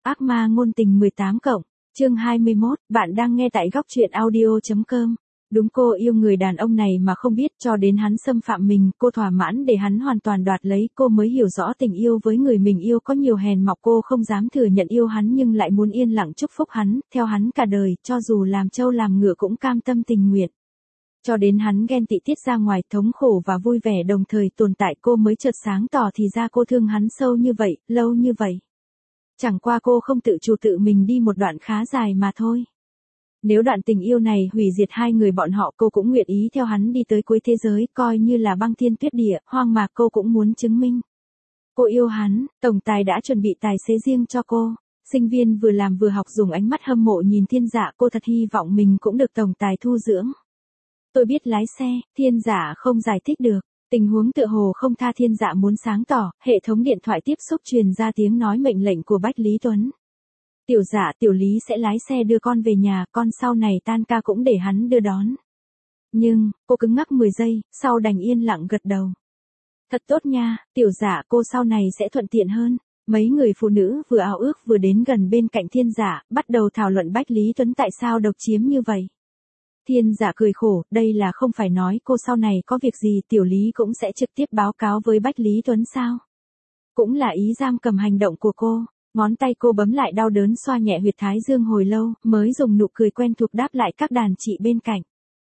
Ác ma ngôn tình 18 cộng, chương 21, bạn đang nghe tại góc truyện audio.com. Đúng, cô yêu người đàn ông này mà không biết, cho đến hắn xâm phạm mình, cô thỏa mãn để hắn hoàn toàn đoạt lấy, cô mới hiểu rõ tình yêu với người mình yêu có nhiều hèn mọc. Cô không dám thừa nhận yêu hắn nhưng lại muốn yên lặng chúc phúc hắn, theo hắn cả đời, cho dù làm trâu làm ngựa cũng cam tâm tình nguyện. Cho đến hắn ghen tị tiết ra ngoài, thống khổ và vui vẻ đồng thời tồn tại, cô mới chợt sáng tỏ thì ra cô thương hắn sâu như vậy, lâu như vậy. Chẳng qua cô không tự chủ tự mình đi một đoạn khá dài mà thôi. Nếu đoạn tình yêu này hủy diệt hai người bọn họ, cô cũng nguyện ý theo hắn đi tới cuối thế giới, coi như là băng thiên tuyết địa, hoang mạc, cô cũng muốn chứng minh. Cô yêu hắn, tổng tài đã chuẩn bị tài xế riêng cho cô. Sinh viên vừa làm vừa học dùng ánh mắt hâm mộ nhìn Thiên Dạ, cô thật hy vọng mình cũng được tổng tài thu dưỡng. Tôi biết lái xe, Thiên Dạ không giải thích được. Tình huống tựa hồ không tha. Thiên Dạ muốn sáng tỏ, hệ thống điện thoại tiếp xúc truyền ra tiếng nói mệnh lệnh của Bách Lý Tuấn. Tiểu Dạ, Tiểu Lý sẽ lái xe đưa con về nhà, con sau này tan ca cũng để hắn đưa đón. Nhưng, cô cứng ngắc 10 giây, sau đành yên lặng gật đầu. Thật tốt nha, Tiểu Dạ, cô sau này sẽ thuận tiện hơn. Mấy người phụ nữ vừa ao ước vừa đến gần bên cạnh Thiên Dạ, bắt đầu thảo luận Bách Lý Tuấn tại sao độc chiếm như vậy. Thiên Dạ cười khổ, đây là không phải nói cô sau này có việc gì Tiểu Lý cũng sẽ trực tiếp báo cáo với Bách Lý Tuấn sao? Cũng là ý giam cầm hành động của cô. Ngón tay cô bấm lại đau đớn xoa nhẹ huyệt thái dương hồi lâu, mới dùng nụ cười quen thuộc đáp lại các đàn chị bên cạnh.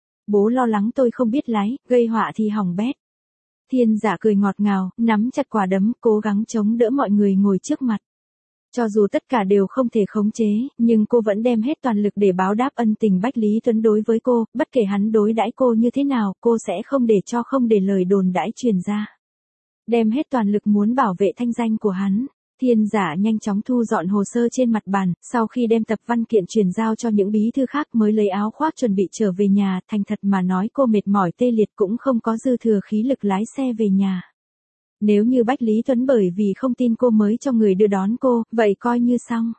Bố lo lắng tôi không biết lái, gây họa thì hỏng bét. Thiên Dạ cười ngọt ngào, nắm chặt quả đấm, cố gắng chống đỡ mọi người ngồi trước mặt. Cho dù tất cả đều không thể khống chế, nhưng cô vẫn đem hết toàn lực để báo đáp ân tình Bách Lý Tuấn đối với cô, bất kể hắn đối đãi cô như thế nào, cô sẽ không để lời đồn đãi truyền ra. Đem hết toàn lực muốn bảo vệ thanh danh của hắn. Thiên Dạ nhanh chóng thu dọn hồ sơ trên mặt bàn, sau khi đem tập văn kiện truyền giao cho những bí thư khác mới lấy áo khoác chuẩn bị trở về nhà. Thành thật mà nói, cô mệt mỏi tê liệt cũng không có dư thừa khí lực lái xe về nhà. Nếu như Bách Lý Tuấn bởi vì không tin cô mới cho người đưa đón cô, vậy coi như xong.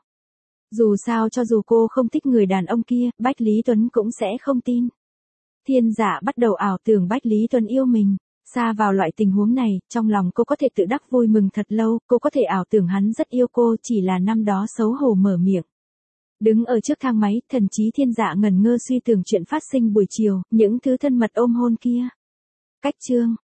Dù sao cho dù cô không thích người đàn ông kia, Bách Lý Tuấn cũng sẽ không tin. Thiên Dạ bắt đầu ảo tưởng Bách Lý Tuấn yêu mình. Xa vào loại tình huống này, trong lòng cô có thể tự đắc vui mừng thật lâu, cô có thể ảo tưởng hắn rất yêu cô, chỉ là năm đó xấu hổ mở miệng. Đứng ở trước thang máy, thần trí Thiên Dạ ngẩn ngơ suy tưởng chuyện phát sinh buổi chiều, những thứ thân mật ôm hôn kia. Cách chương,